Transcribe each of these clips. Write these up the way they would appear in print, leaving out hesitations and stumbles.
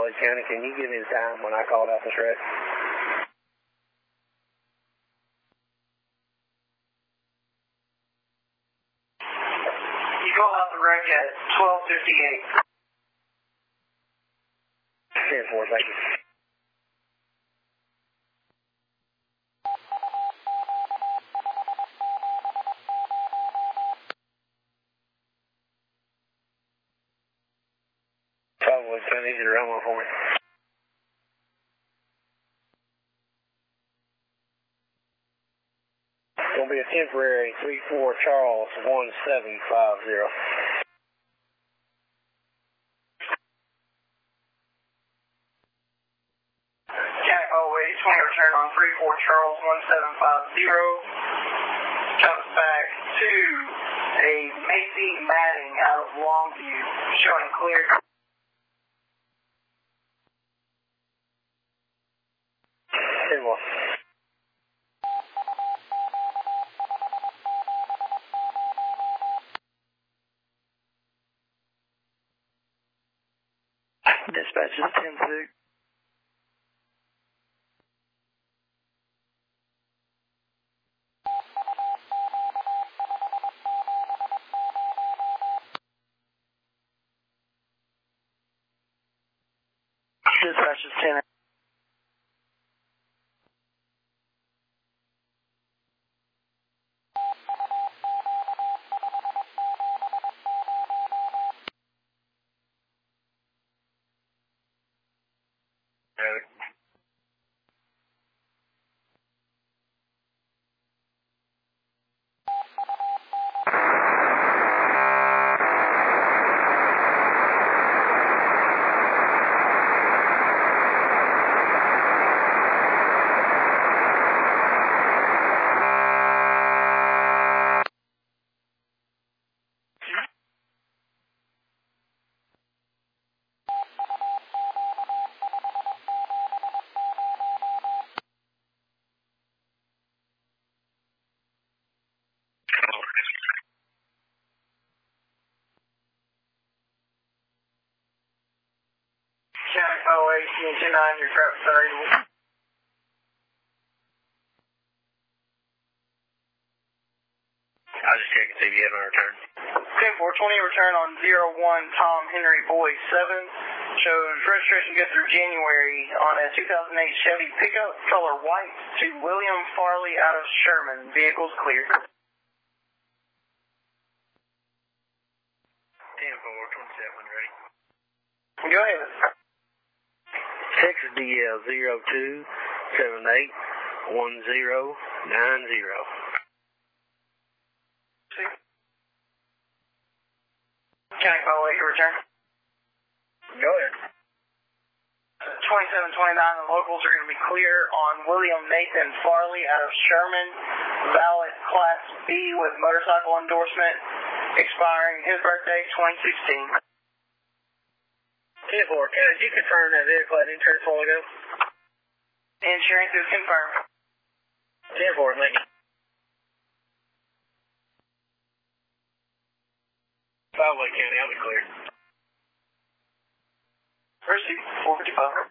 Lake County, can you give me the time when I called out this wreck? You called out the wreck at 12:58. 10-4, thank you. Probably kind of easy to run one for me. It's going to be a temporary 34 Charles 1750. County 20 return on 34 Charles 1750. Comes back to a Macy Matting out of Longview, showing clear. Dispatch is 10-6. Dispatch is 10. County 08, 29, your traffic authority. I'll just check and see if you have my return. 10-4, 20 return on 01 Tom Henry Boy 7. Shows registration good through January on a 2008 Chevy pickup, color white, to William Farley out of Sherman. Vehicle's clear. 10-4, 27, ready? Go ahead. Texas DL 02781090. County 08, your return. Go ahead. 2729, the locals are going to be clear on William Nathan Farley out of Sherman. Valid Class B with motorcycle endorsement, expiring his birthday, 2016. 10-4, can you confirm that vehicle had insurance a while ago? Insurance is confirmed. 10-4, thank you. 5 Lake County, I'll be clear. Receipt 455.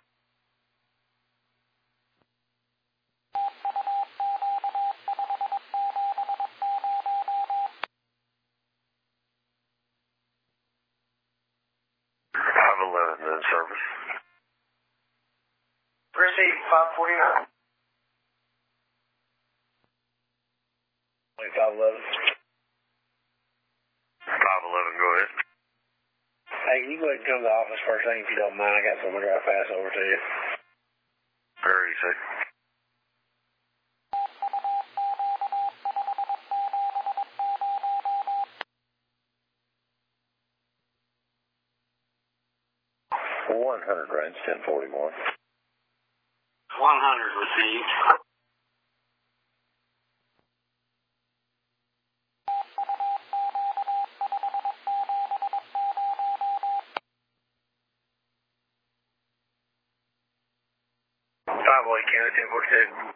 In service. Receipt 549. Wait, 511. 511, go ahead. Hey, can you go ahead and come to the office first thing if you don't mind? I got someone to drive fast over to you. Very easy. Range 1041. 100 received. Lake County 1042.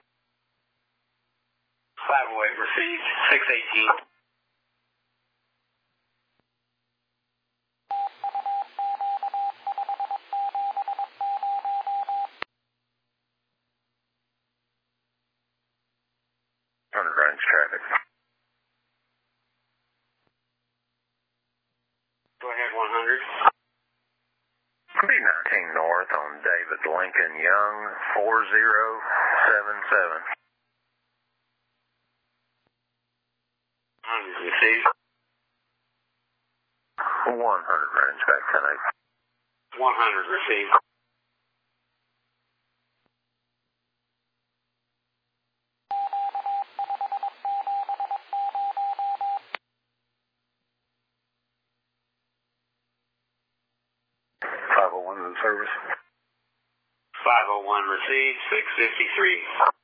508 received. 618. range traffic. Go ahead, 100. B19 north on David Lincoln Young, 4077. 100 received. 100 range back 10-8. 100 received. In service. 501 received, 653.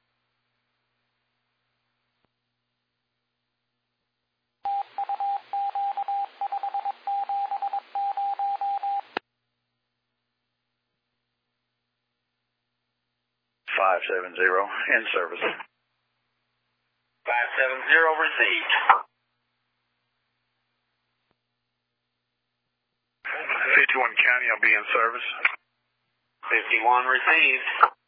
In service. 570 received. 51 County, I'll be in service. 51 received.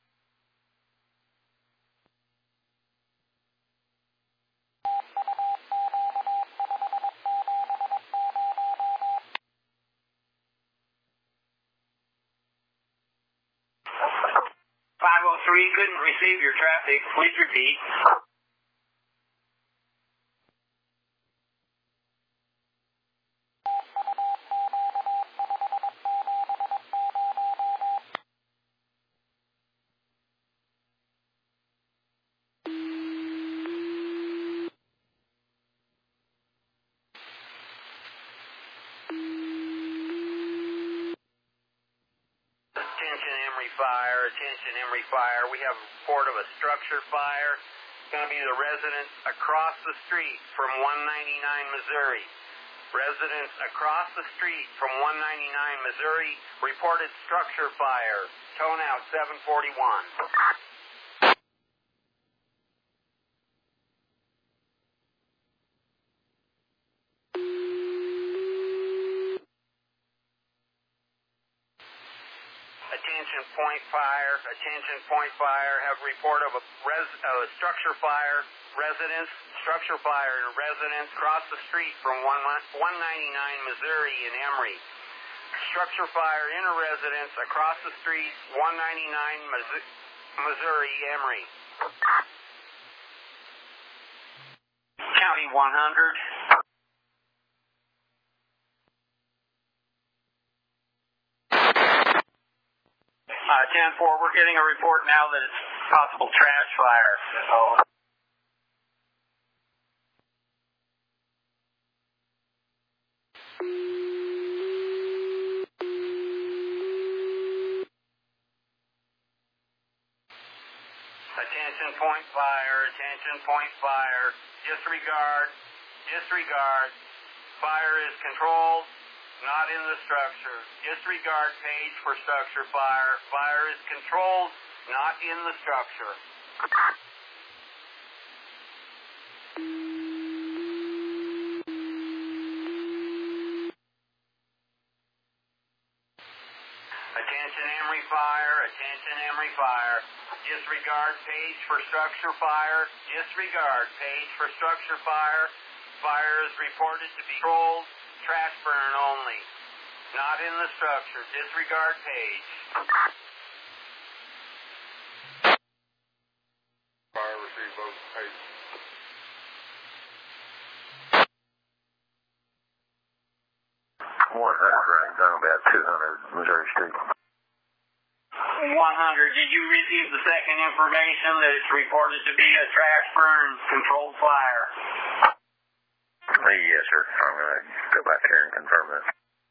Couldn't receive your traffic. Please repeat. Attention Emory Fire. We have a report of a structure fire. It's going to be the residents across the street from 199 Missouri. Residents across the street from 199 Missouri reported structure fire. Tone out 741. Attention point fire, have a report of a structure fire, structure fire in residence across the street from 199 Missouri in Emory. Structure fire in a residence across the street, 199 Missouri, Emory. County 100. 10-4, we're getting a report now that it's possible trash fire. Attention point fire. Disregard. Fire is controlled. Not in the structure. Disregard page for structure fire. Fire is controlled, not in the structure. Attention Emory Fire. Disregard page for structure fire. Fire is reported to be controlled. Trash burn only. Not in the structure. Disregard page. Fire received both pages. 100 right down about 200 Missouri Street. 100. Did you receive the second information that it's reported to be a trash burn controlled fire? Yes, sir. I'm going to go back here and confirm that.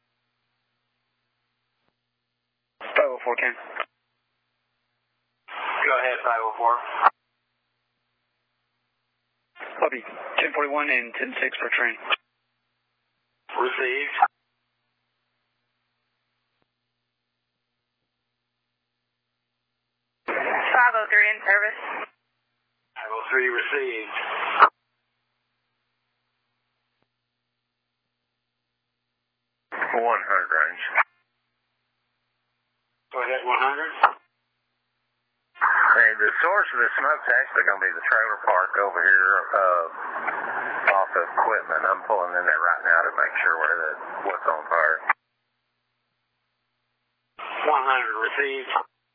504, Ken. Go ahead, 504. Copy. 1041 and 106 for train. Received. 503 in service. 503 received. 100 range. Go ahead, 100. Hey, this source of the smoke's actually going to be the trailer park over here off of equipment. I'm pulling in there right now to make sure what's on fire. 100 received.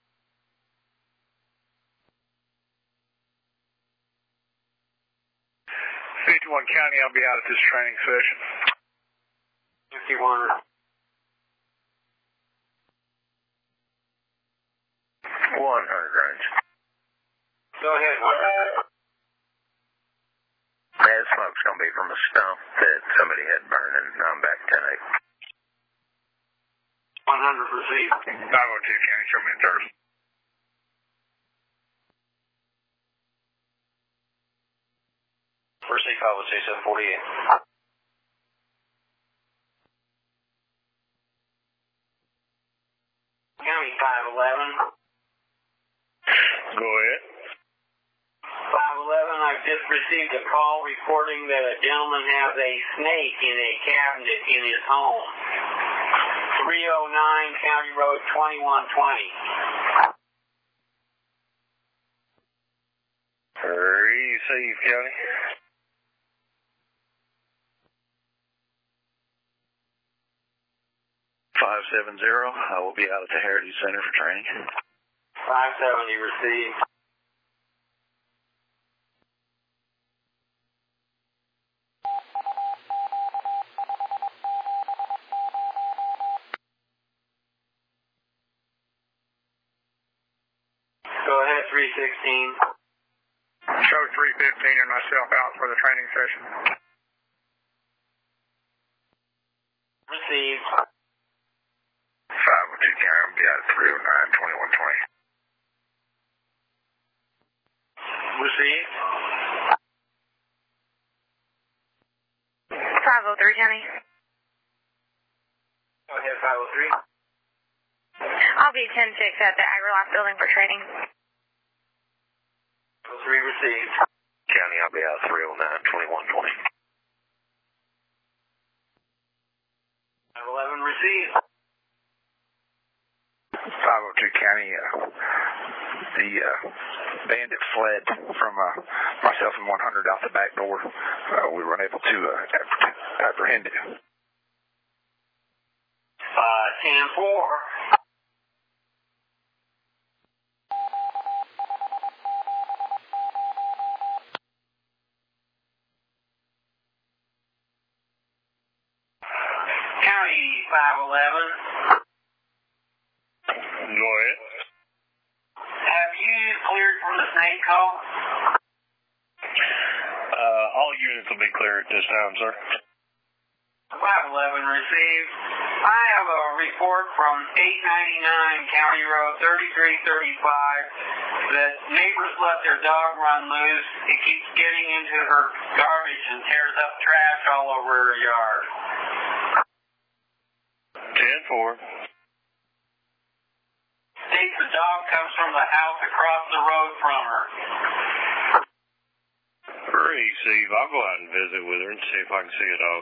County, I'll be out at this training session. 51. 100 range. Go ahead. That smoke's going to be from a stump that somebody had burning. I'm back 10-8. 100 received. 502 County, show me in Thursday. First 502 748. County 511. Go ahead. 511, I've just received a call reporting that a gentleman has a snake in a cabinet in his home. 309 County Road 2120. Receive, County. I will be out at the Heritage Center for training. 570 received. Go ahead, 316. Show 315 and myself out for the training session. Received. 502 County, I'll be out at 309 2120. Received. 503 County. Go ahead, 503. I'll be 10-6 at the AgriLife building for training. 3 received. County, I'll be out at 309 2120. 511 received. 502 County, the bandit fled from myself and 100 out the back door. We were unable to apprehend it. 10-4. County 511. Go ahead. Have you cleared from the snake call? All units will be clear at this time, sir. 511 received. I have a report from 899 County Road 3335 that neighbors let their dog run loose. It keeps getting into her garbage and tears up trash all over her yard. 10-4. States the dog comes from the house across the road from her. Receive. I'll go out and visit with her and see if I can see a dog.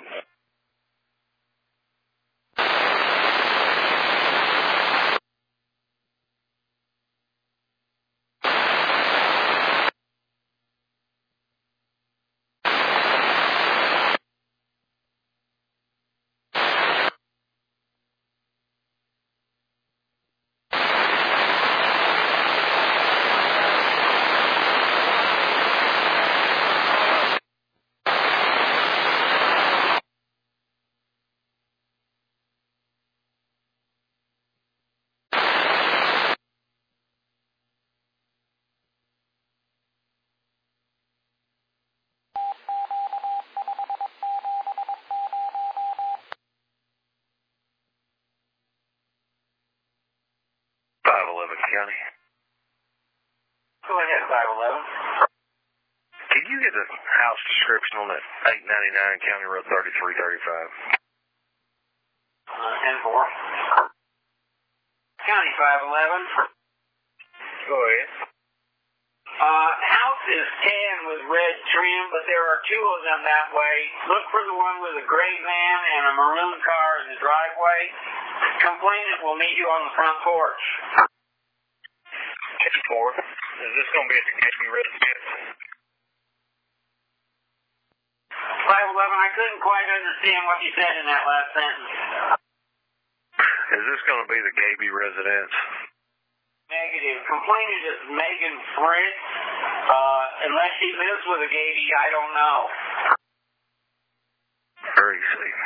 County. Go ahead, 511. Can you get a house description on that 899 County Road 3335? 10-4. County 511. Go ahead. House is tan with red trim, but there are two of them that way. Look for the one with a gray van and a maroon car in the driveway. Complainant will meet you on the front porch. 10-4. Is this going to be at the Gaby residence? 511, I couldn't quite understand what you said in that last sentence. Is this going to be the Gaby residence? Negative. Complainant is Megan Fritz. Unless she lives with a Gaby, I don't know. Very safe.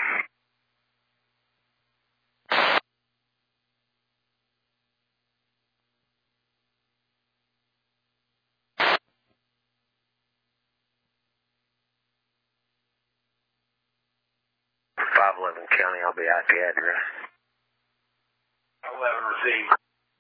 County, I'll be at the address. 11 received.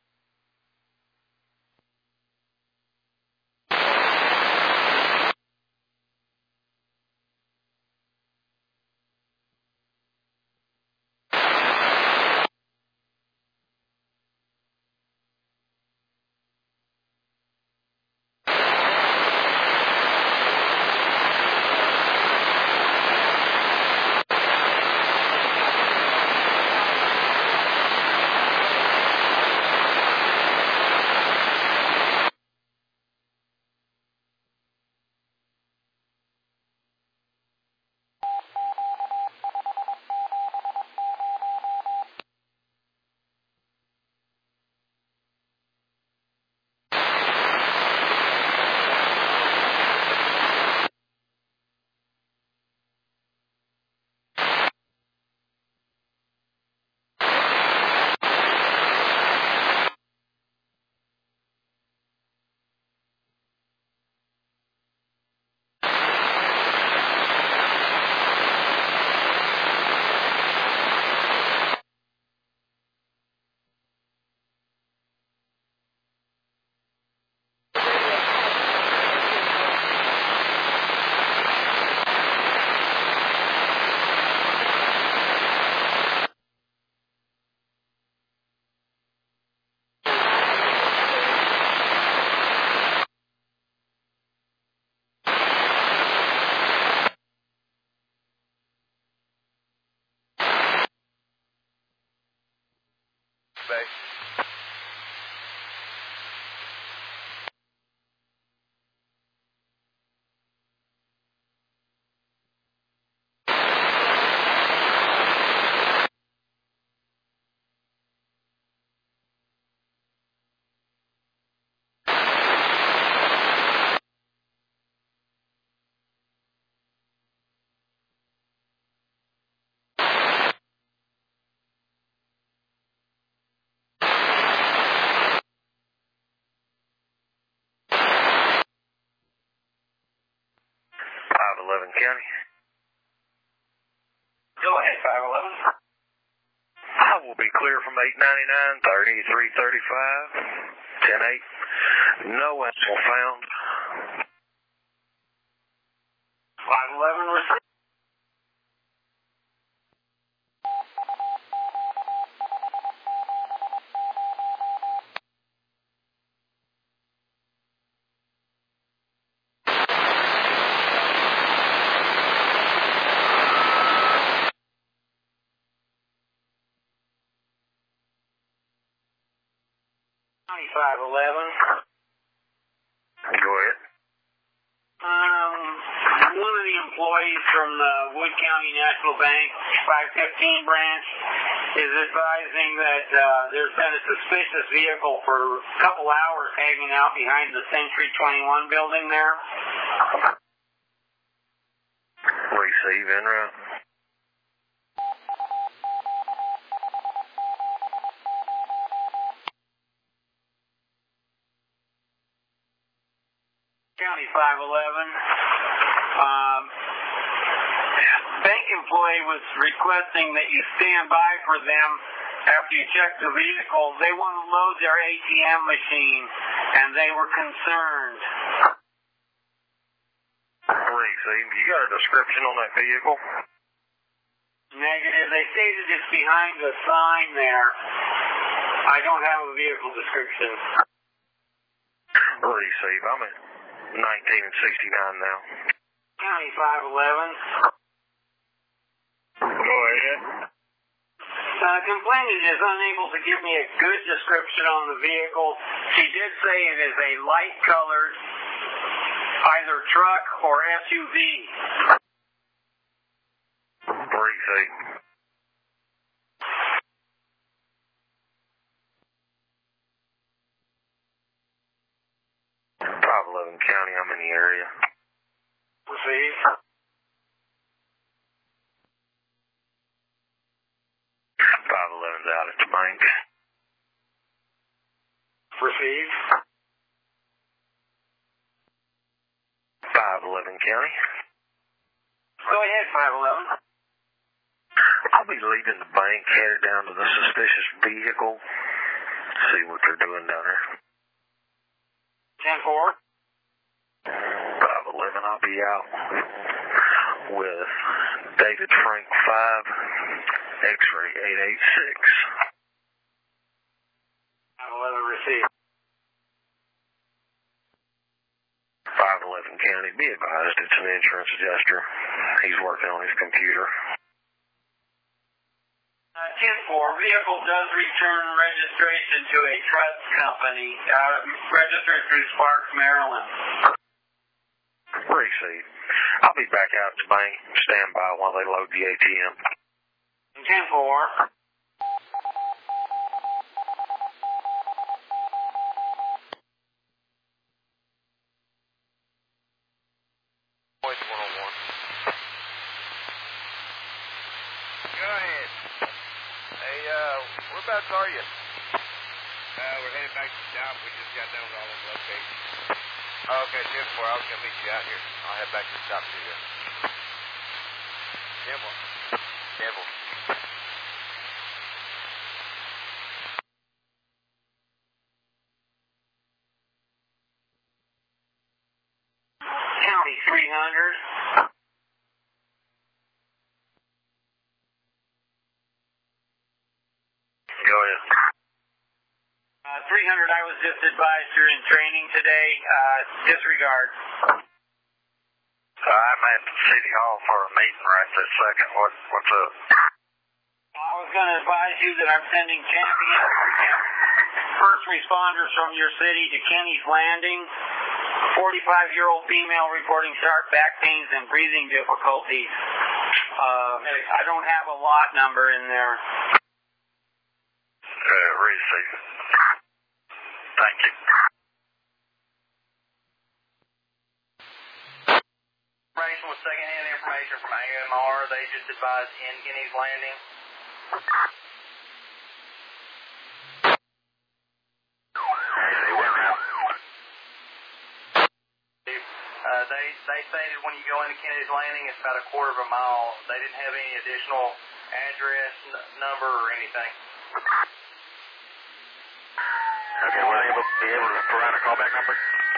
County. Go ahead, 511. I will be clear from 899, 3335, 10-8. No animal found. 511 received. County 511. Go ahead. One of the employees from the Wood County National Bank 515 branch is advising that there's been a suspicious vehicle for a couple hours hanging out behind the Century 21 building there. Receive en route. County 511. Bank employee was requesting that you stand by for them after you check the vehicle. They want to load their ATM machine, and they were concerned. Receive. You got a description on that vehicle? Negative. They stated it's behind the sign there. I don't have a vehicle description. Receive. I'm at 19 and 69 now. County 511. Go ahead. Complainant is unable to give me a good description on the vehicle. She did say it is a light-colored, either truck or SUV. Breezy. 511 County, I'm in the area. Receive. 511's out at the bank. Receive. 511 County. Go ahead, 511. I'll be leaving the bank, headed down to the suspicious vehicle. See what they're doing down there. 10-4. 511, I'll be out with David Frank 5, X-ray 886. 511 receive. 511 County, be advised it's an insurance adjuster. He's working on his computer. 10-4, vehicle does return registration to a trust company, registered through Sparks, Maryland. Receive. I'll be back out at the bank. Stand by while they load the ATM. 10-4. Whereabouts are you? We're headed back to the shop. We just got done with all those locations. Oh, okay, 10-4. I was going to meet you out here. I'll head back to the shop to you. 10-4. 10-4. County 300. Go ahead. 300, I was just advised you're in training today. Disregard. I'm at City Hall for a meeting right this second. What's up? I was going to advise you that I'm sending champions, first responders from your city to Kenny's Landing. 45-year-old female reporting sharp back pains and breathing difficulties. I don't have a lot number in there. Receive. Thank you. Information with secondhand information from AMR. They just advised in Kenny's Landing. They stated when you go into Kennedy's Landing, it's about a quarter of a mile. They didn't have any additional address, number, or anything. Okay, will they be able to provide a callback number?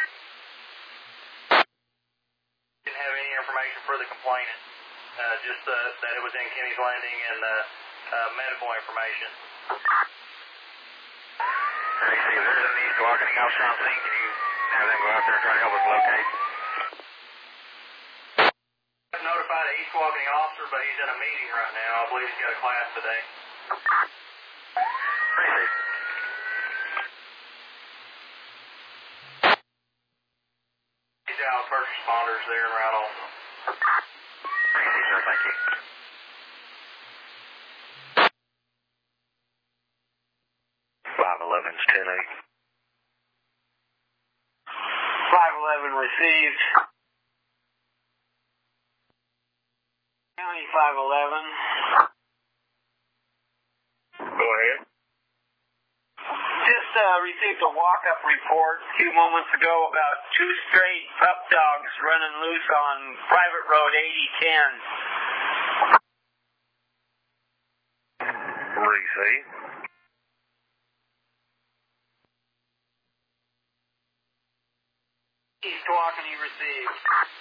Didn't have any information for the complainant. Just that it was in Kenny's Landing and medical information. Let me see, if there's any walking officer on scene, can you have them go out there and try to help us locate? I've notified an East Walking officer, but he's in a meeting right now. I believe he's got a class today. Receive. He's out first responders there and right on. Receive, sir, thank you. .511's 10-8. 511 received. County 511. Go ahead. Just received a walk-up report a few moments ago about two stray pup dogs running loose on private road 8010. Receive. East Walkeny received.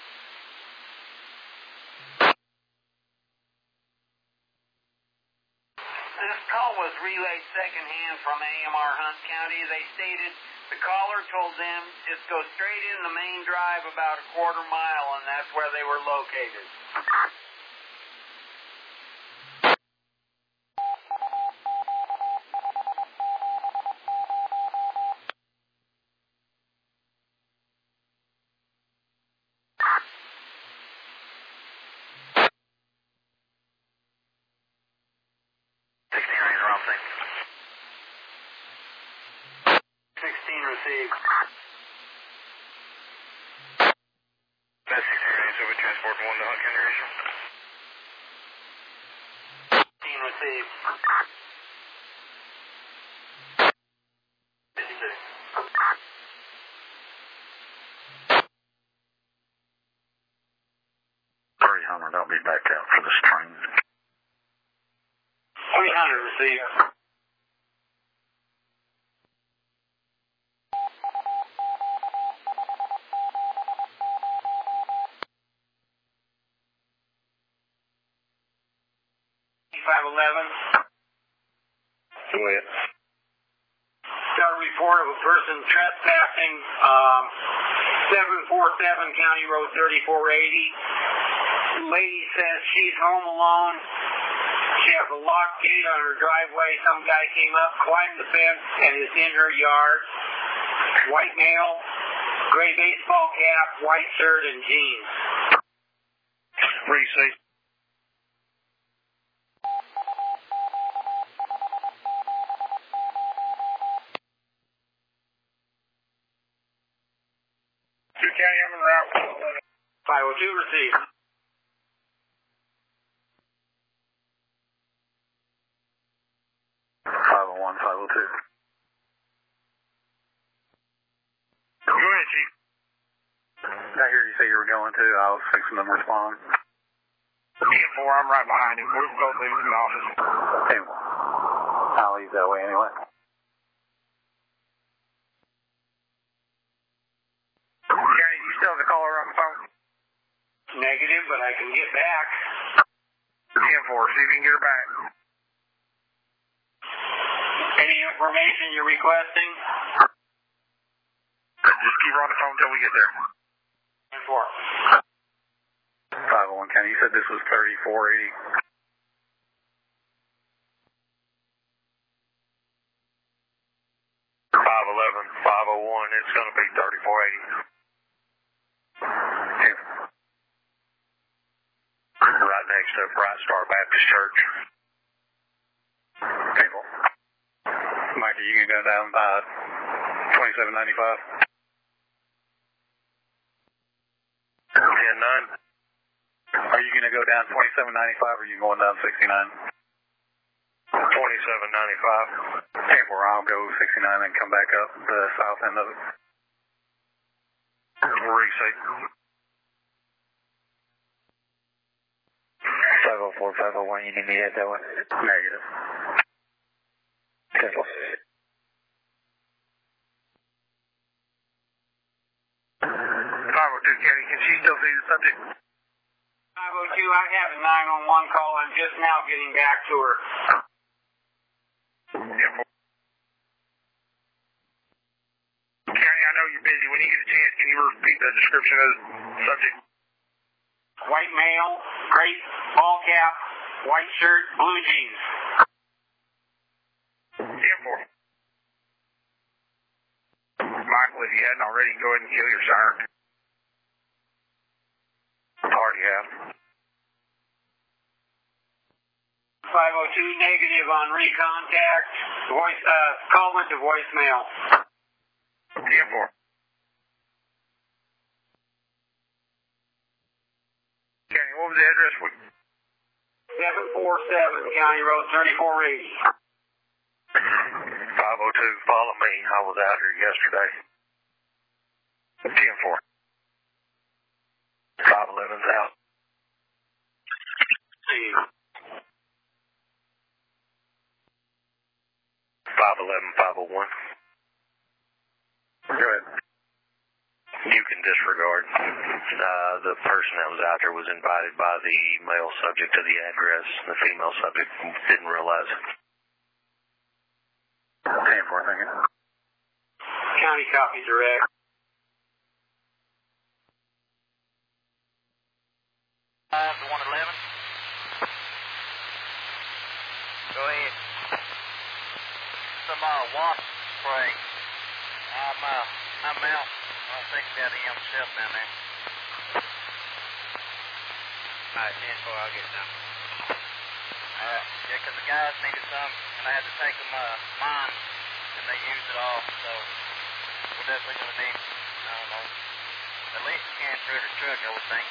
This call was relayed secondhand from AMR Hunt County. They stated the caller told them just go straight in the main drive about a quarter mile, and that's where they were located. received. Message remains over transport 1 to Hunt County Regional. 15 received. 56. I'll be back out for this train. 300 received. Go ahead. Got a report of a person trespassing 747 County Road 3480. Lady says she's home alone. She has a locked gate on her driveway. Some guy came up, climbed the fence, and is in her yard. White male, gray baseball cap, white shirt, and jeans. Receive. County, I'm en route. 502 received. Go ahead, Chief. I hear you say you were going to. I was fixing them to respond. 10-4, I'm right behind him. We're both leaving the office. Okay. I'll leave that way anyway. County, you still have the caller on the phone? Negative, but I can get back. 10-4, see if you can get her back. Any information you're requesting? Just keep her on the phone until we get there. 10-4. 501 County, you said this was 3480. It's going to be 3480. Right next to Bright Star Baptist Church. People. Mikey, you can go down by 2795. 10-9. Are you going to go down 2795 or are you going down 69? 2795. 10-4, I'll go 69 and come back up the south end of it. Receive. 504, 501, you need me to head that way? Negative. 10-4. 502, Kenny, can she still see the subject? 502, I have a 911 call. I'm just now getting back to her. Kenny, I know you're busy. When you get a chance, can you repeat the description of the subject? White male, gray ball cap, white shirt, blue jeans. 10-4. Michael, if you hadn't already, go ahead and kill your siren. Already have. 502 negative on recontact. Call went to voicemail. 10-4. Kenny, what was the address? 747 County Road 3480. 502, follow me. I was out here yesterday. 10-4. 511's out. See. 511, 501. Go ahead. You can disregard. The person that was out there was invited by the male subject to the address. The female subject didn't realize it. 10-4, thank you. County copy direct. To 111. Go ahead. Some wasp spray. I'm out. I don't think we got any on the shelf down there. Alright, 10-4, I'll get some. Alright. Yeah, because the guys needed some, and I had to take them mine, and they used it all, so we're definitely going to need, I don't know, at least a can for every truck, I would think.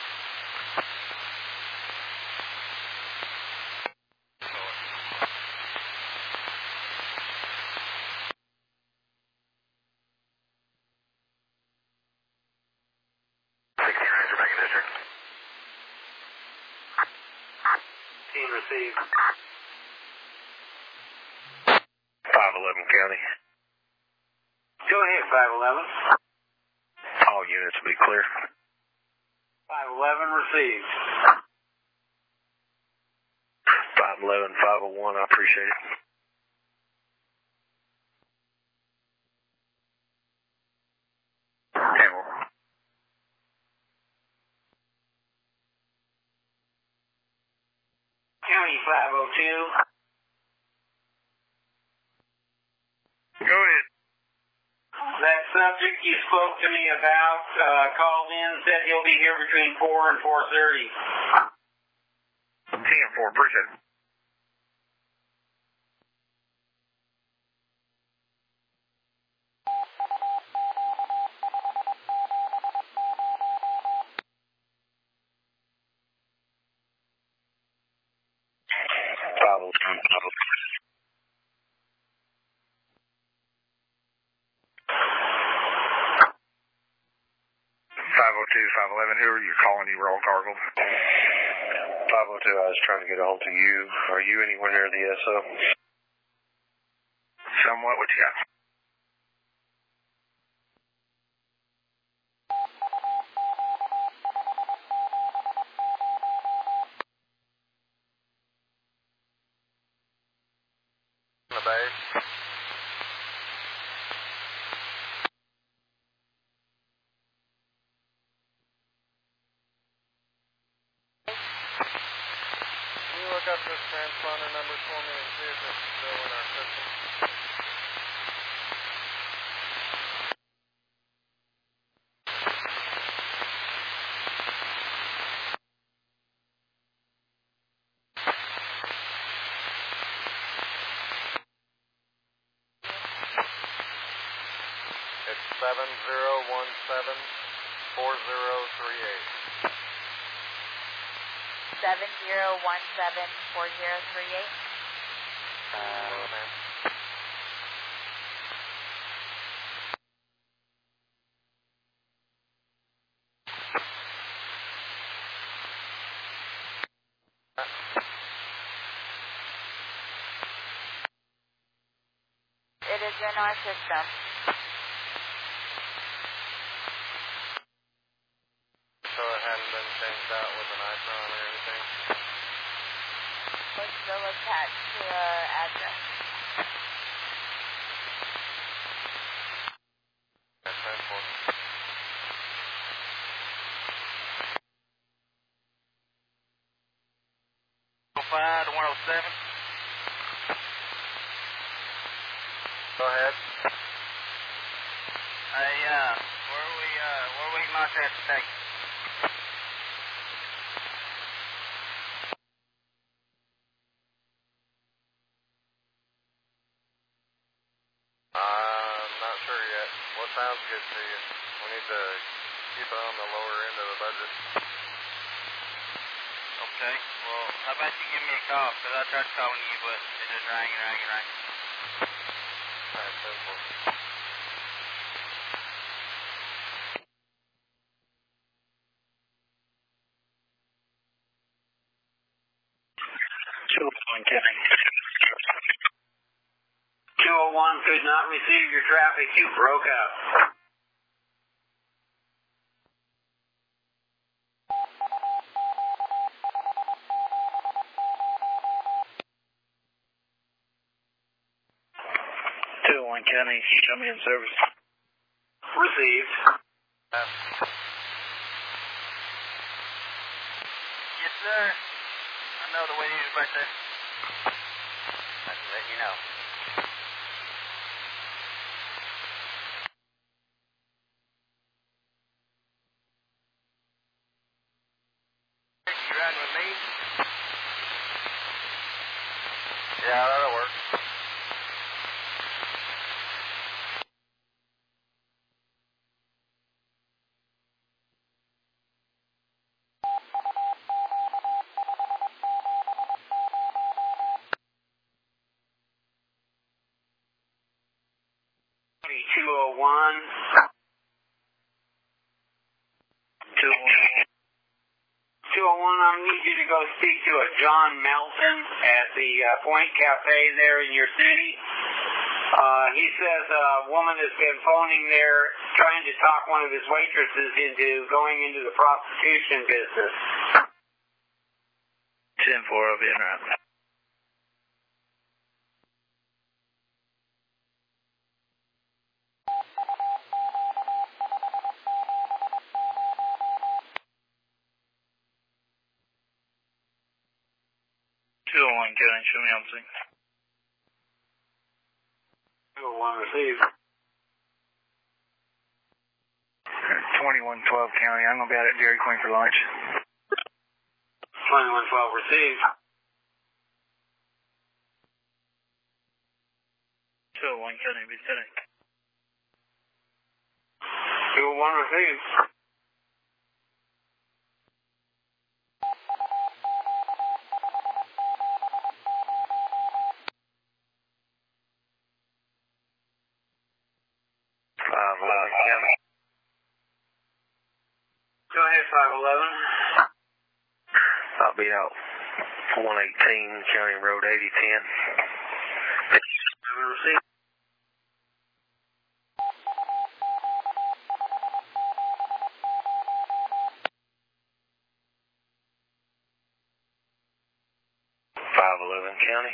Received. 511 County. Go ahead, 511. All units will be clear. 511 received. 511, 501, I appreciate it. Campbell. County 502. Go ahead. That subject you spoke to me about called in, said he'll be here between 4 and 4:30. 10-4, appreciate it. Who are you calling? You were all gargled. 502, I was trying to get a hold of you. Are you anywhere near the SO? Somewhat, what you got? The base. Can you look up this transponder number for me and see if it's still in our system? It's 70174038. 70174038. Ma'am. It is in our system. So it hadn't been changed out with an icon or anything? It's still attached to our address. That's 10-4. Five to 107. Go ahead. Hey, where we knocked at today? I'm not sure yet. What sounds good to you? We need to keep it on the lower end of the budget. Okay. Well, how about you give me a call? Because I tried calling you, but it just rang and rang and rang. All right, 10-4. Could not receive your traffic. You broke up. County, show me in service. Received. Yes, sir. I know the way it is right there. I can let you know. You riding with me? Yeah, that'll work. 201, I need you to go speak to a John Melton at the Point Cafe there in your city. He says a woman has been phoning there trying to talk one of his waitresses into going into the prostitution business. 10-4, I'll be in route. County, show me on the scene. 201 received. 2112 County, I'm going to be out at Dairy Queen for lunch. 2112 received. 201 County, be today. 201 received. 511 County. Go ahead, 511. I'll be out 118 County Road 8010. Received. 511 County.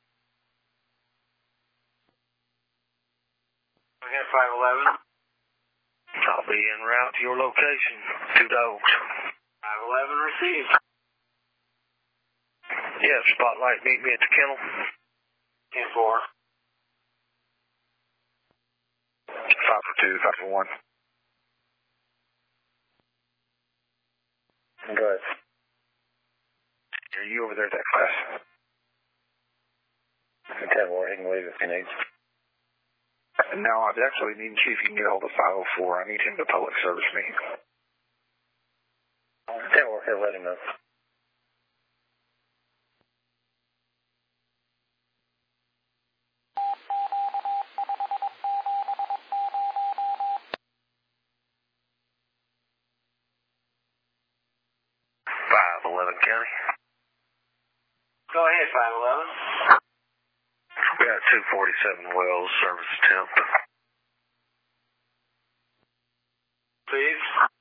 Go ahead, 511. I'll be en route to your location. 2 dogs. 511 received. Yeah, Spotlight, meet me at the kennel. 10-4. 5 for 2, 5 for 1. Go ahead. Are you over there at that class? 10-4, he can leave if he needs. No, I actually need to see if you can get hold of 504. I need him to public service me. 10-4, he'll let him know. County. Go ahead, 511. We got 247 Wells, service attempt. Please.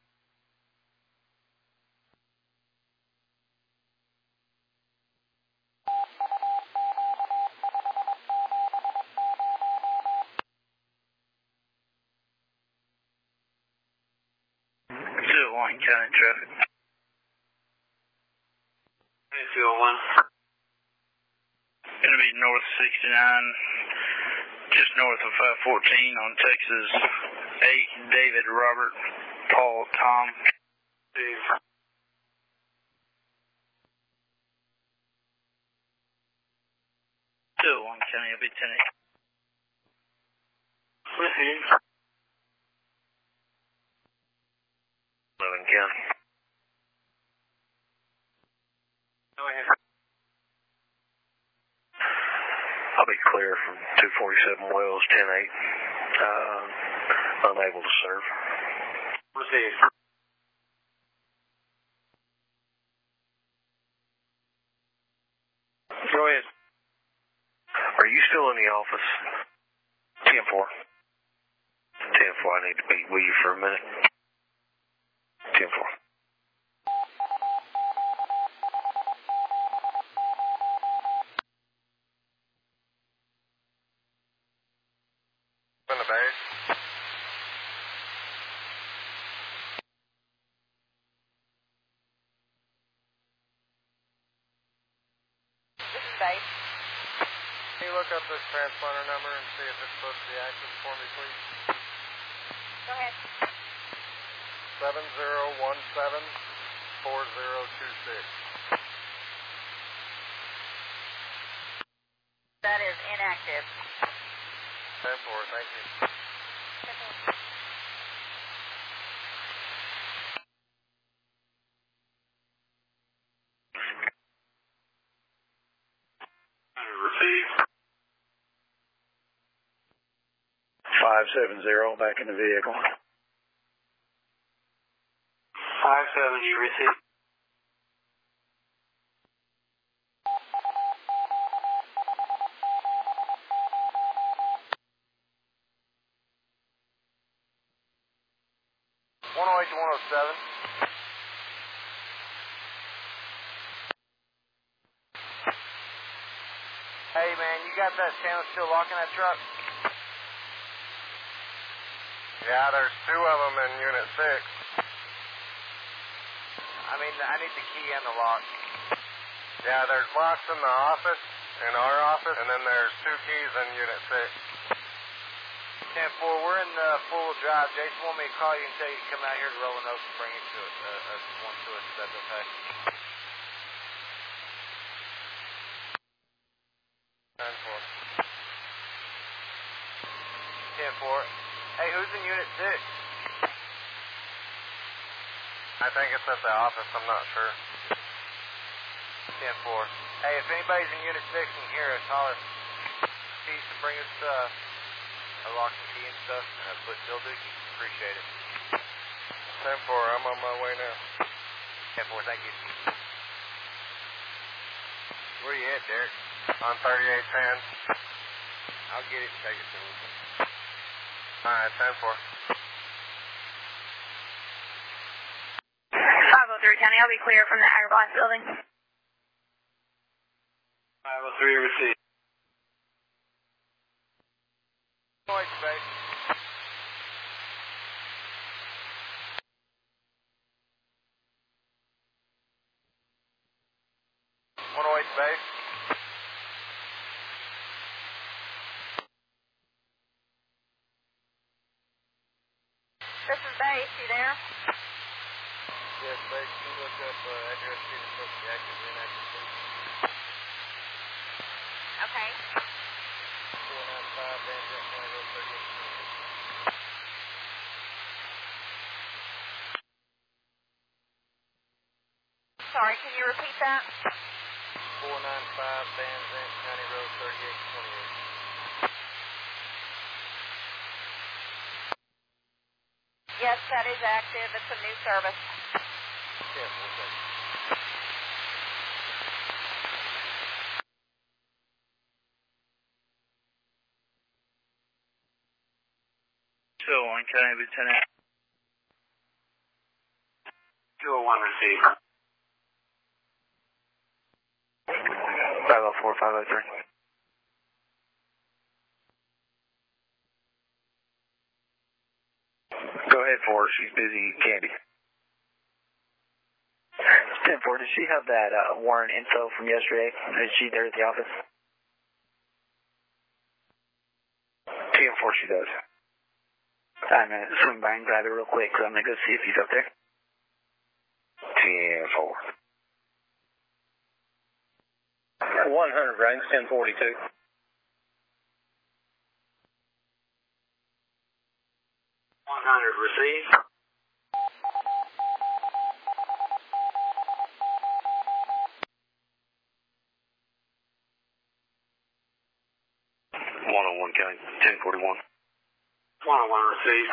Wayne County traffic. 201. Gonna be north 69, just north of 514 on Texas 8, David, Robert, Paul, Tom. Steve. Wayne County, I'll be 10-8. Received. 11 County. Go ahead. I'll be clear from 247 Wells, 10-8. Unable to serve. Received. Go ahead. Are you still in the office? 10-4. 10-4, I need to meet with you for a minute. 10-4. In the bag. This is Dave. Can you look up this transponder number and see if it's supposed to be active for me, please? Go ahead. 70174026. That is inactive. 10-4, thank you. Received. 5-0 570 back in the vehicle. 57 should receive. Hey man, you got that channel still locking that truck? Yeah, there's 2 of them in Unit 6. I mean, I need the key and the lock. Yeah, there's locks in the office, in our office, and then there's 2 keys in Unit 6. 10-4, we're in the full drive. Jason want me to call you and tell you to come out here to Roanoke and bring it to us, one to us, if that's okay. 10-4. 10-4. Hey, who's in Unit 6? I think it's at the office, I'm not sure. 10-4. Hey, if anybody's in Unit 6 and hear us, holler. Keys to bring us a lock and key and stuff, and a foot still dookie. Appreciate it. 10-4, I'm on my way now. 10-4, thank you. Where you at, Derek? On 3810. I'll get it and take it to him. Alright, 10-4. 503 County, I'll be clear from the Agriblass building. 503 receive. Noise, base. Base. This is Base. You there? Yes, Base. Can you look up address to the supposed to be active or inactive, please? Okay. 495 Van Zant County Road 38. Sorry, can you repeat that? 495 Van Zant County Road 3828. Yes, that is active. It's a new service. Yes, okay. County Lieutenant. 201 receive. 504, 503. Go ahead for her. She's busy, Candy. 10-4, did she have that Warren info from yesterday? Is she there at the office? 10-4, she does. I'm going to swing by and grab it real quick, because I'm going to go see if he's up there. 10-4. 100 ranks, 1042. 100 receive. County, 1041. 101 receive.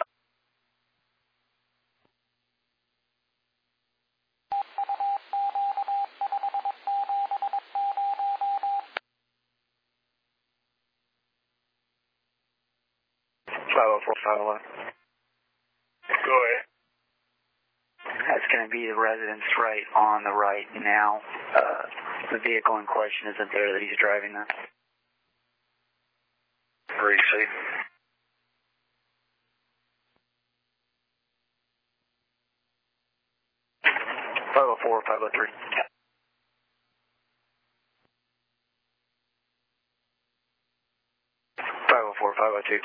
Go ahead. That's going to be the residence right on the right now. The vehicle in question isn't there that he's driving that. Receive. 504, 503. 504, 502.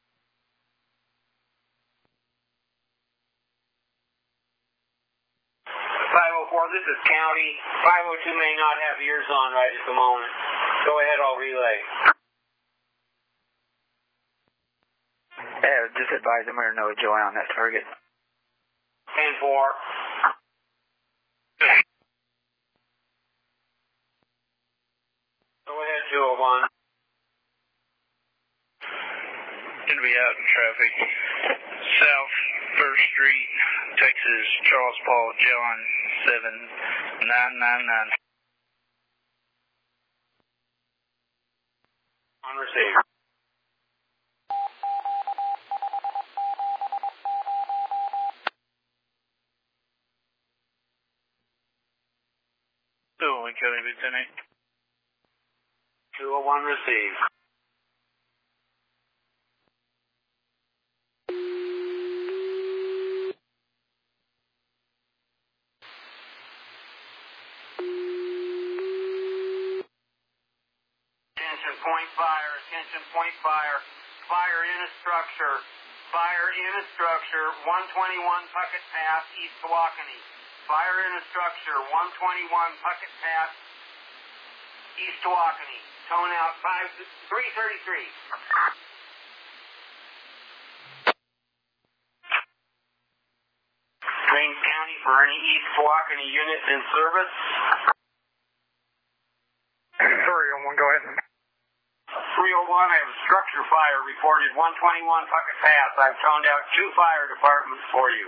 504, this is County. 502 may not have ears on right at the moment. Go ahead, I'll relay. Yeah, just advise him or no joy on that target. 10-4. Go ahead, 201. Should be out in traffic. South 1st Street, Texas, Charles Paul, John 7999. On receive. Cody, Lieutenant. 201 receive. Attention, point fire. Attention, point fire. Fire in a structure. Fire in a structure. 121 Puckett Path, East Waukene. Fire in a structure. 121 Puckett Path, East Waukene. Tone out 333. Green County for any East Waukene units in service. 301, go ahead. 301, I have a structure fire reported 121 Puckett Path. I've toned out 2 fire departments for you.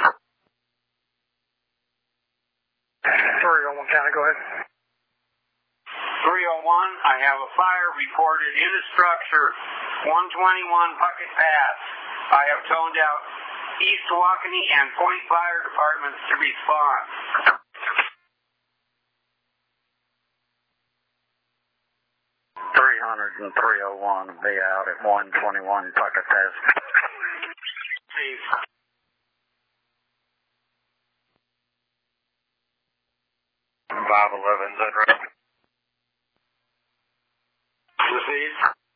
301 County, go ahead. 301, I have a fire reported in a structure 121 Puckett Path. I have toned out East Waukene and Point Fire departments to respond. 300 and 301 will be out at 121 Puckett Path. Chief. $511, is that right? Proceed.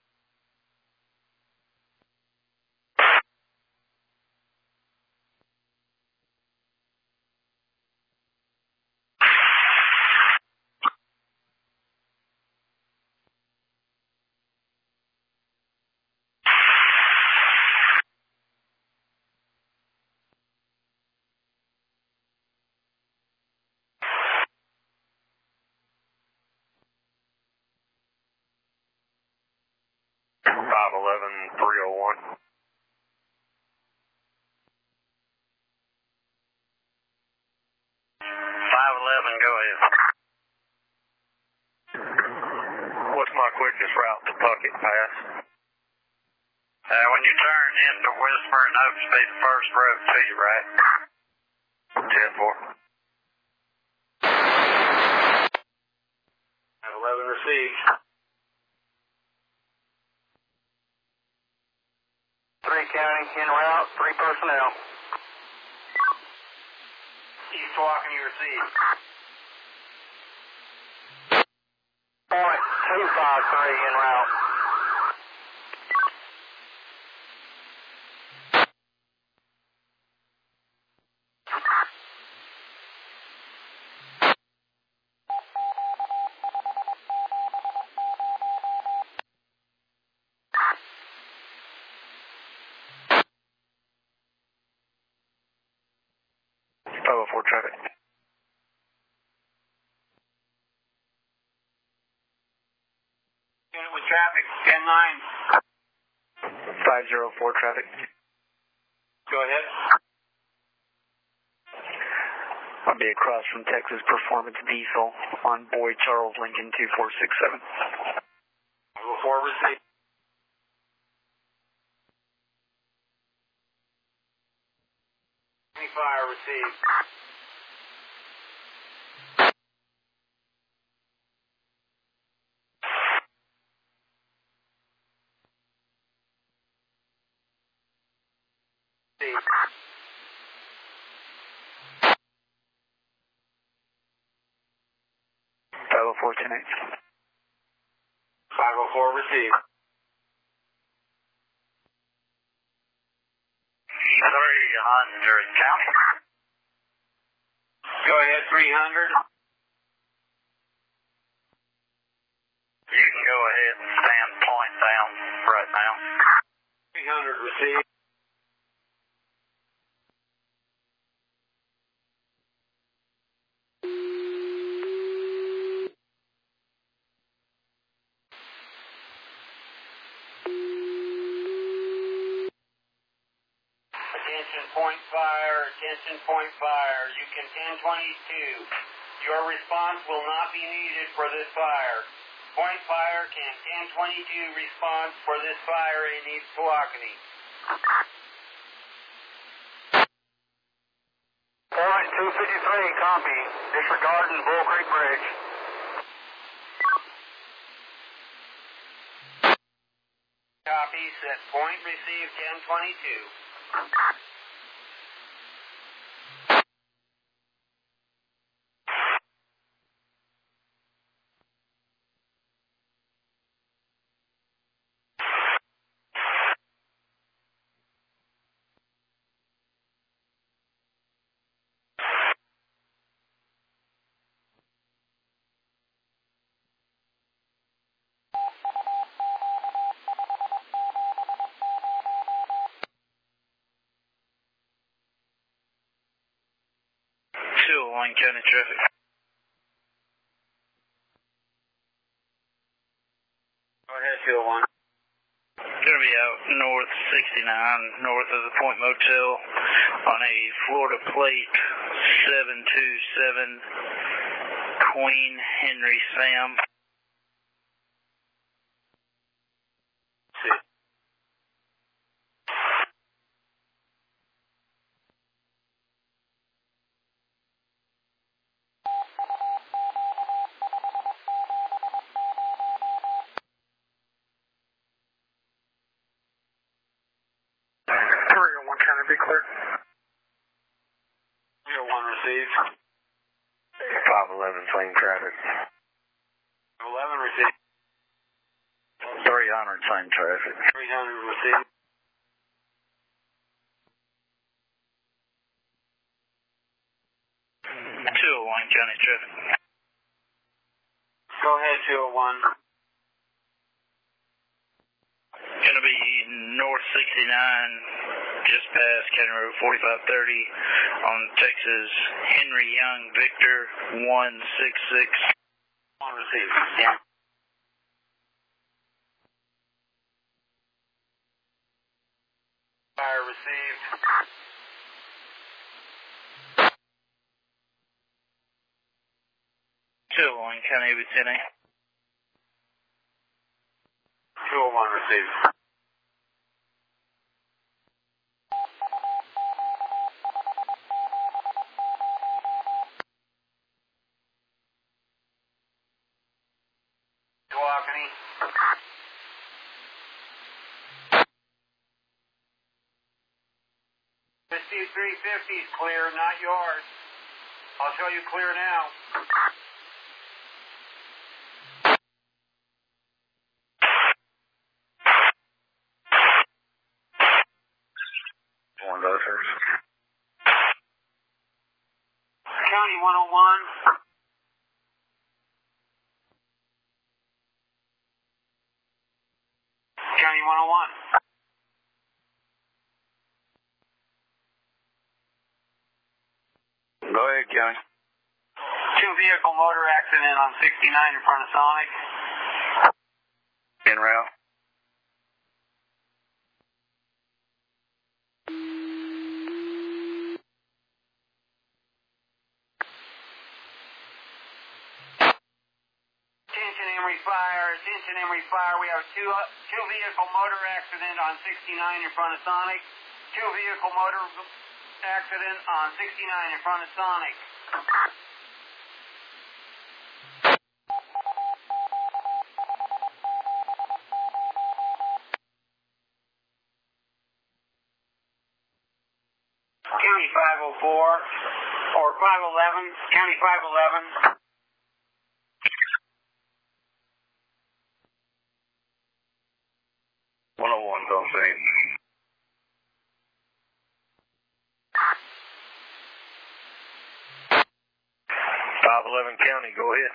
Go ahead. What's my quickest route to Puckett Pass? When you turn into Whispering Oaks, be the first road to you, right? 10-4. 11 received. 3 County, en route, 3 personnel. East Waukene received. Point 253 en route. Traffic. Unit with traffic, 10-9. 504 traffic. Go ahead. I'll be across from Texas Performance Diesel on Boyd Charles Lincoln 2467. 504 received. Fire received. Bravo 410-8. 504 received. 300 County. Go ahead, 300. You can go ahead and stand point down right now. 300 received. attention point fire. You can 1022. Your response will not be needed for this fire. Point fire can 1022 response for this fire in East Tawakoni. Point 253, copy. Disregarding Bull Creek Bridge. Copy, set point, received 1022. Wayne County traffic. Go ahead, 201. Gonna be out north 69, north of the Point Motel on a Florida plate 727 Queen Henry Sam. Be clear. 301 received. 511 same traffic. 11 received. 300 same traffic. 300 received. 201 County traffic. Go ahead, 201. Gonna be north 69, just past County Road 4530 on Texas Henry Young Victor 166. One received. Yeah. Fire received. Wayne County ABTNA. 201 received. Tawakoni. This C-350 is clear, not yours. I'll show you clear now. One of those. County 101. County 101. Go ahead, County. Two vehicle motor accident on 69 in front of Sonic. En route. Attention Emory Fire. We have two vehicle motor accident on 69 in front of Sonic. Two vehicle motor accident on 69 in front of Sonic. County 504 or 511. County 511. 101, don't say. 511 County, go ahead.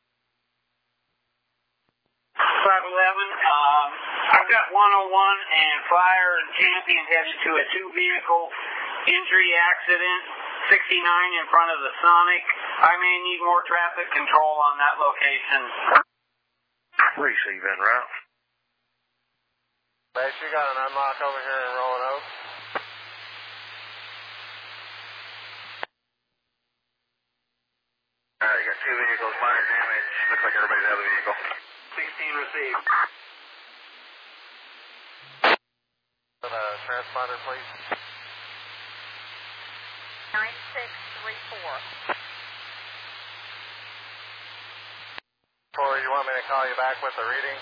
511, I've got 101 and Fire and Champion headed to a two-vehicle injury accident, 69 in front of the Sonic. I may need more traffic control on that location. Receive en route. Base, you got an unlock over here in Rolling Oak? 2 vehicles, minor damage. Looks like everybody's out of the vehicle. 16 received. The transponder, please. 9634. Corey, you want me to call you back with the reading?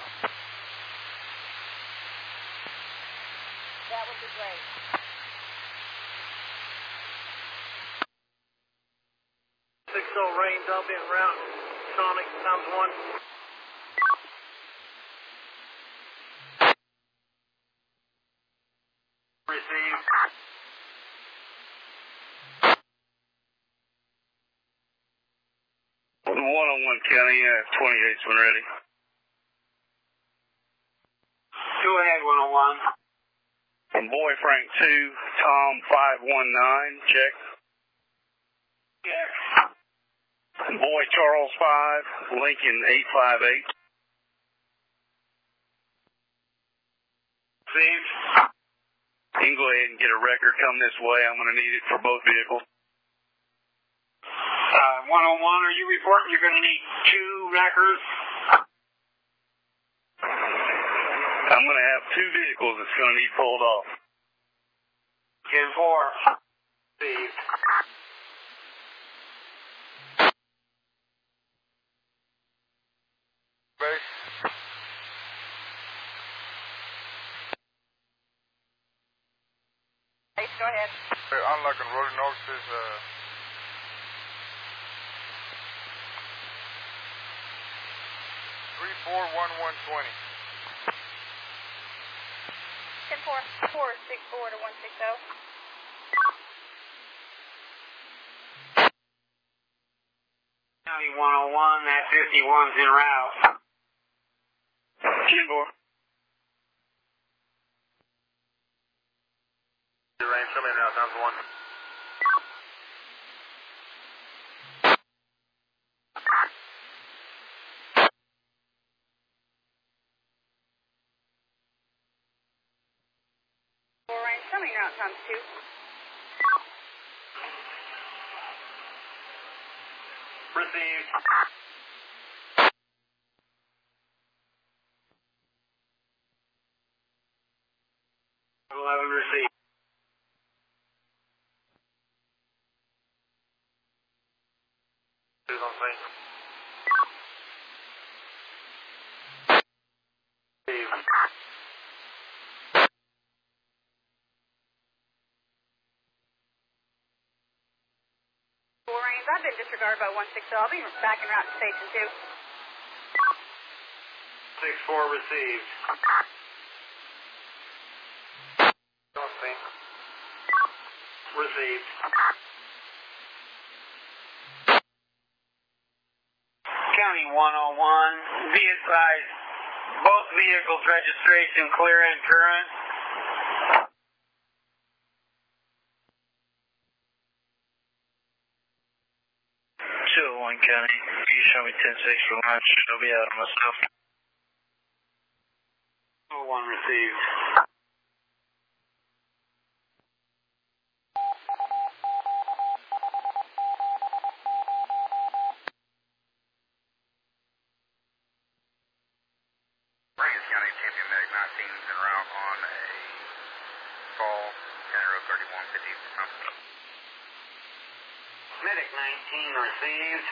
That would be great. Range, I'll be en route. Sonic times 1. Received. 101 County, 28's when ready. 2 ahead, 101. Boy Frank 2, Tom 519, check. Check. Boy Charles 5, Lincoln 858. Received. You can go ahead and get a record come this way. I'm going to need it for both vehicles. 101, are you reporting you're going to need 2 records? I'm going to have 2 vehicles that's going to need pulled off. 10-4. Received. Base. Base, go ahead. Unlocking rolling notices, 341120. 10-4. 464 to 160. County 101, that 51's en route. 10-4. Range, somebody now, times 1. Range, coming out times 2. Received. 11 received. Who's on scene? Received. Range, I've been disregarded by 160. I'll be back en route to station 2. 6-4 received. On scene. Received. County 101, be advised, both vehicles registration clear and current. 201 County, you show me 10-6 for lunch. I'll be out of myself. 101 received. Range County Champion Medic 19's en route on a call, County Road 3150 from. Medic 19 received.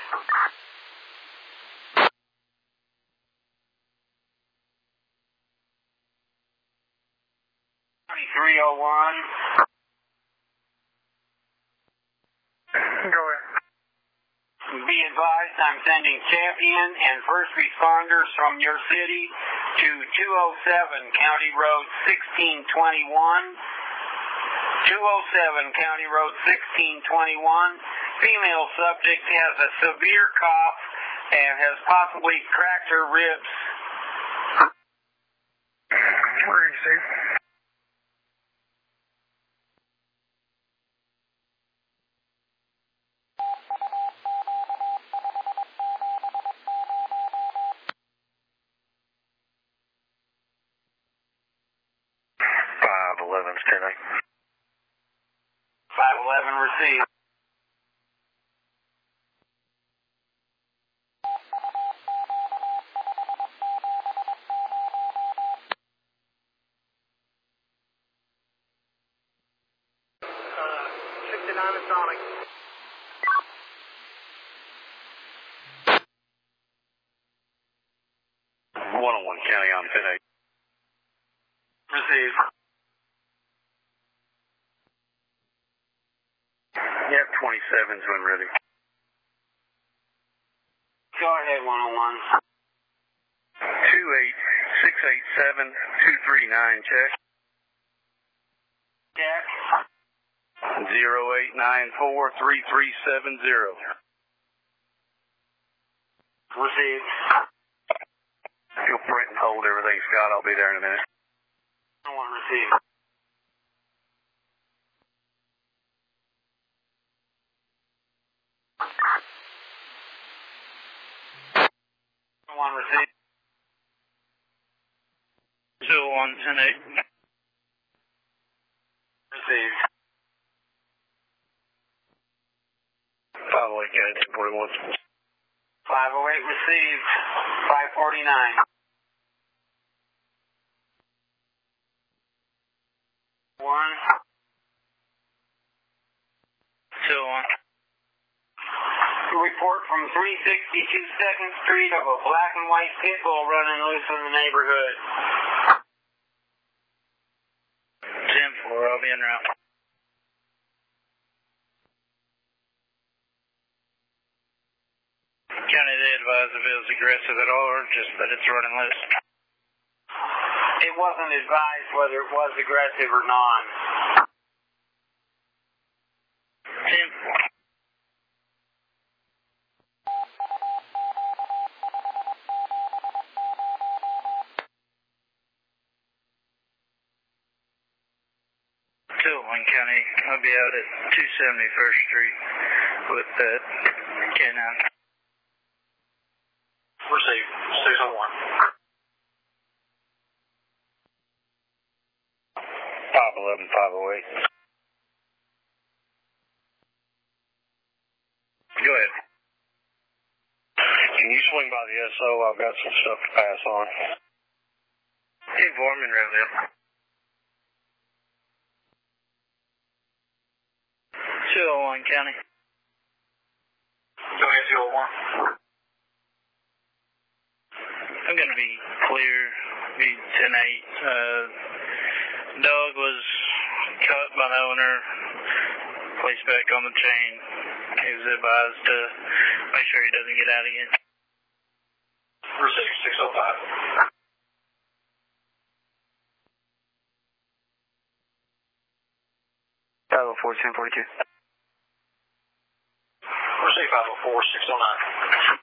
County 301. Go ahead. Be advised, I'm sending champion and first responders from your city to 207 County Road 1621. 207 County Road 1621. Female subject has a severe cough and has possibly cracked her ribs. Where are you, Steve? Standing. 511 received. supersonic. 101 County on 10-8. Received. Yep, 27's when ready. Go ahead, 101. 28687-239, check. Check. 0894-3370. Received. You'll print and hold everything, Scott. I'll be there in a minute. 101 received. One received. 201 10-8. Received. 508 County 241. 508 received. 549. 1. 201. Report from 362 2nd Street of a black and white pit bull running loose in the neighborhood. 10-4, I'll be en route. County, they advise if it was aggressive at all or just that it's running loose? It wasn't advised whether it was aggressive or not. 10-4. County, I'll be out at 271st Street with that K9. Received. 601. 511, 508. Go ahead. Can you swing by the SO? I've got some stuff to pass on. Inform and round up. 201 County. Go ahead, 201. I'm going to be clear, be 10-8. Dog was cut by the owner, placed back on the chain. He was advised to make sure he doesn't get out again. Received. 605. 1042. Received 504, 609.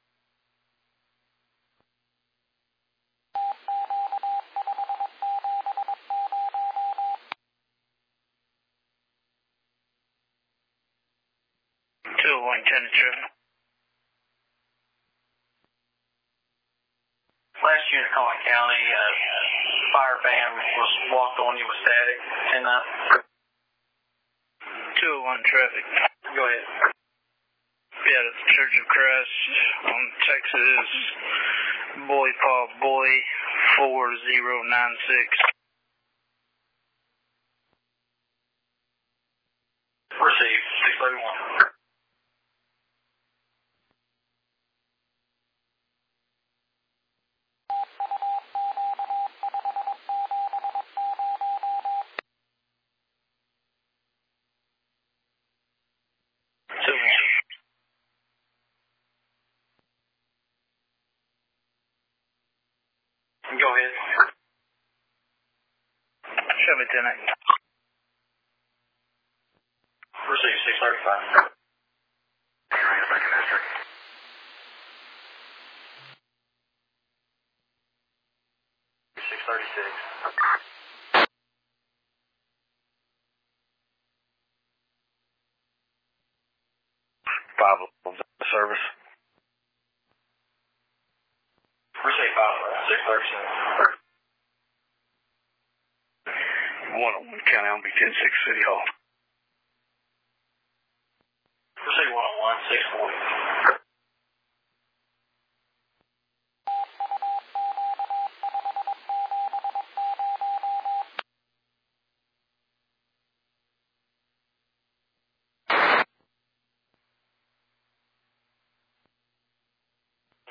201 County Traffic. Last unit calling county, fire van was walked on you with static, and 201 Traffic. go ahead. Yeah, it's Church of Christ on Texas, Boy Paw Boy 4096. Received. 631. 201. Go ahead. Show me 10-8. Received. 635. 636. Five service. Received 637. 101 County on B10 6 City Hall. Received 101, 640.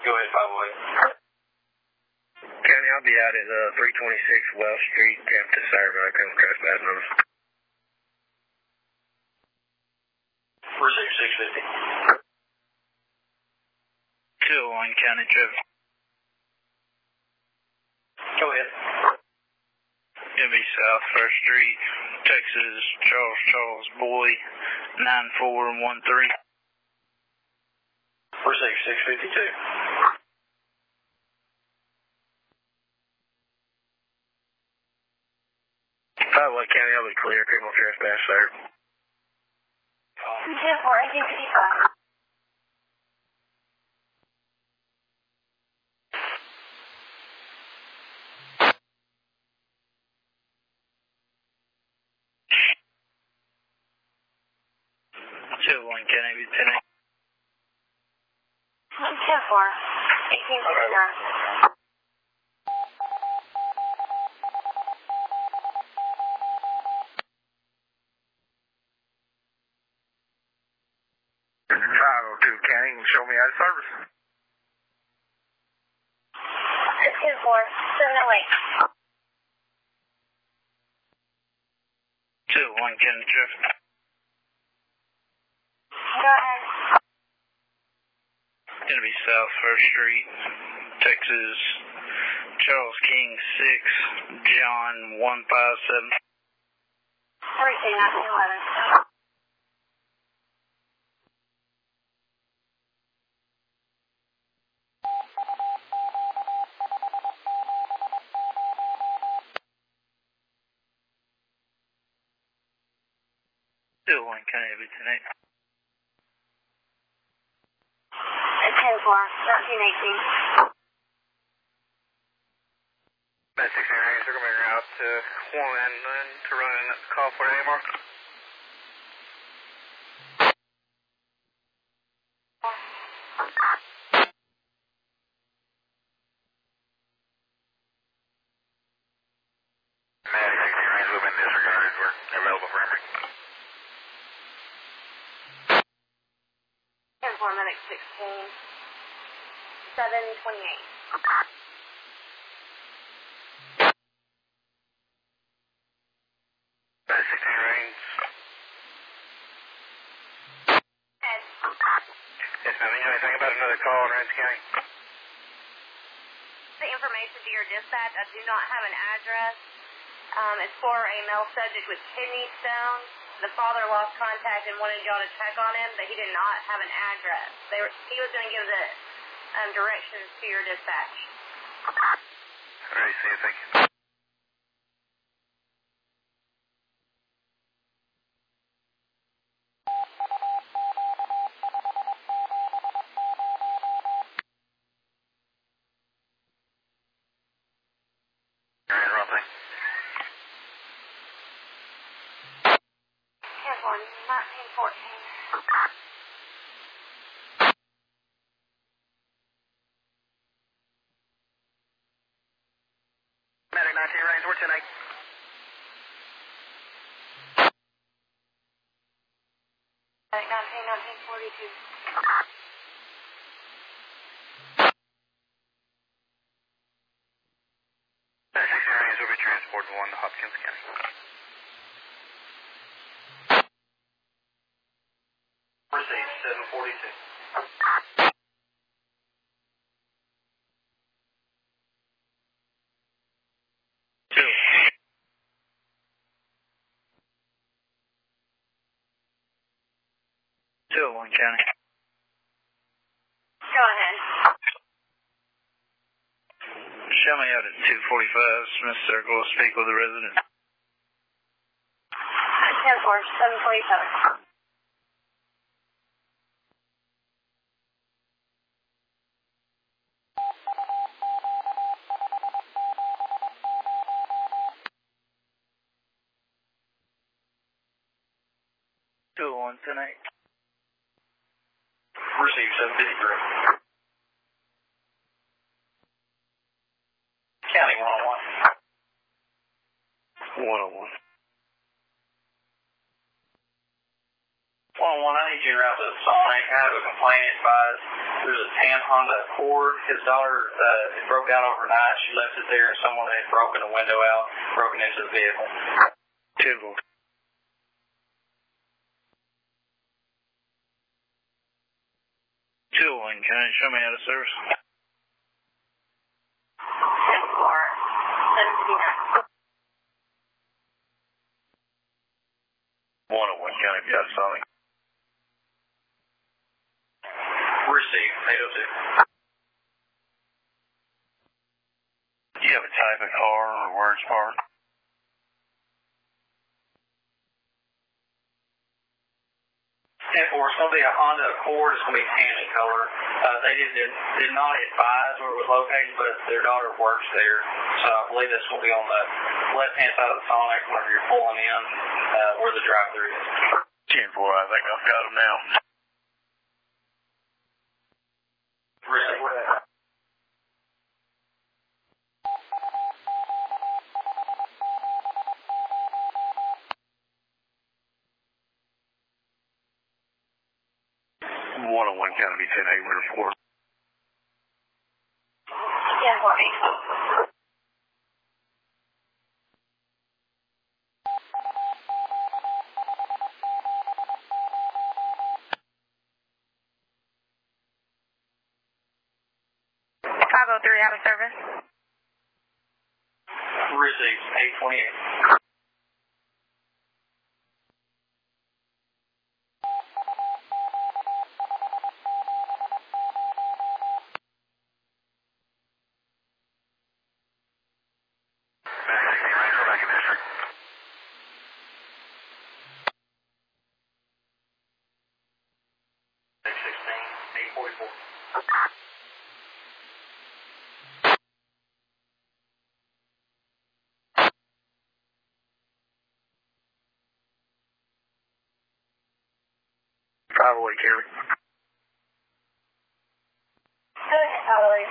Go ahead, 508. County, I'll be out at 326 Wells Street, Hampton, Saturday. Come trespass notice. Receive 650. 201 County traffic. Go ahead. It'll be South 1st Street, Texas, Charles Boy, 9413. Receive 652. 508 County, I'll be clear. Criminal trespass, sir. 10-4, 1855. One County, be 10. 10-4, 1859. County, can show me out of service. 10-4, 708. 201 County traffic. Go ahead. It'll be South 1st Street, Texas, Charles King 6, John 157. Everything, 1911. One County, be 10-8. 10-4, 1318. Bad 16 circle maker out to 1 to run a call for an AMR. Matic 16 range will have been disregarded. We're available for Emory. 10-4, Medic 16, 728. Bad 16 range. Ed. Yes, ma'am. You know anything about another call in Ranch County? The information to your dispatch, I do not have an address. It's for a male subject with kidney stones. The father lost contact and wanted y'all to check on him, but he did not have an address. He was going to give the directions to your dispatch. All right, see you. Thank you. Roughly. 10-4, 1914. Matic 19 range, we're 10-8. Medic 19, 1942. Bad 16 range will be transported 1 to Hopkins County. Receive 742. 201 County. Go ahead. Show me out at 245 Smith Circle. Speak with the resident. 10-4, 747. Tonight. Receive 753. County 101. 101. 101, I need you to route to Sonic. I have a complaint advised. There's a tan Honda Accord. His daughter it broke out overnight. She left it there, and someone had broken a window out, broken into the vehicle. Typical. Wayne County, show me how to service. 10-4, 759. 1 Wayne County, got Sonic. Receive, 802. Do you have a type of car or where it's parked? 10-4, it's going to be a Honda Accord. It's going to be tan in color. They did not advise where it was located, but their daughter works there. So I believe this will be on the left-hand side of the Sonic whenever you're pulling in where the drive-thru is. 10-4, I think I've got them now. Receive. 101 County, 10-8, report. 10-4. Out of service. Receive, 828. Wayne County. Go ahead, Tyler.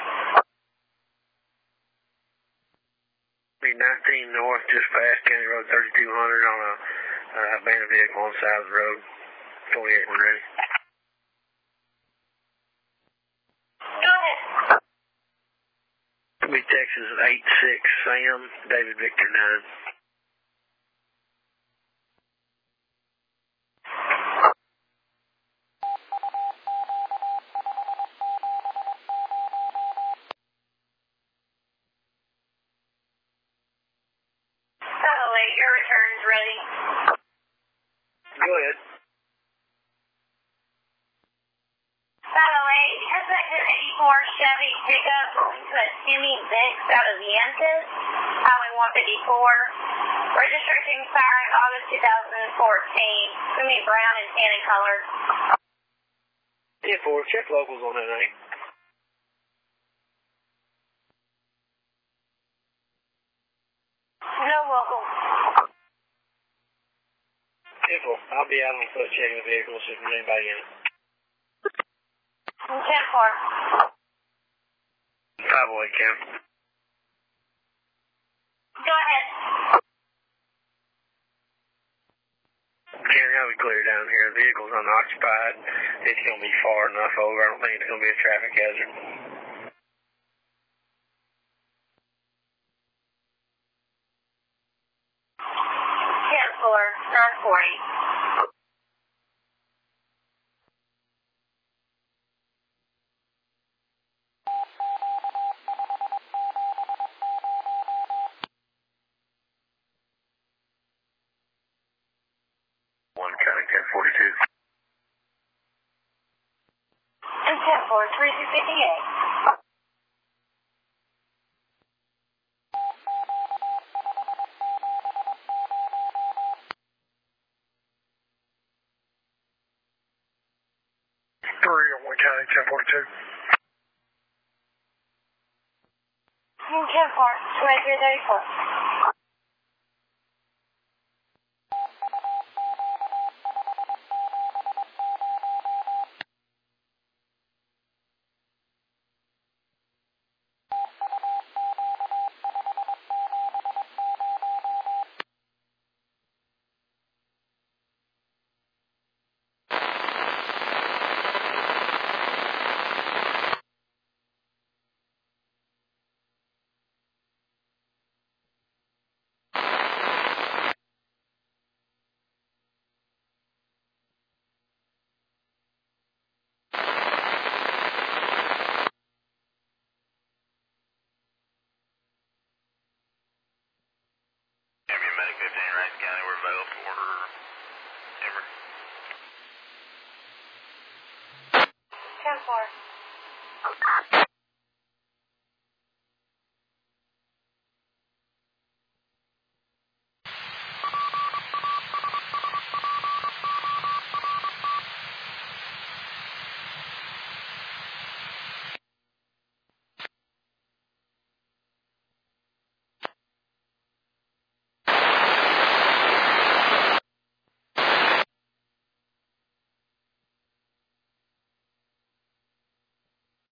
19 north, just past County Road 3200 on a abandoned vehicle on the side of the road. 28, we're ready. Go ahead. Be Texas 86 Sam, David Victor 9. Your return's ready. Go ahead. 508, head back to the 84 Chevy pickup to a Timmy Banks out of Yantis, Highway 154. Registration expiring August 2014. It's going to be brown and tan in color. 10-4, check locals on that night. No local. I'll be out on foot checking the vehicle, see if there's anybody in it. 10-4. 508 Cam. Go ahead. Gary, I'll be clear down here. The vehicle's unoccupied. It's going to be far enough over. I don't think it's going to be a traffic hazard. 940. County 1042. And 10-4, 3258. County 1042. 10-4, 2334. 10-4.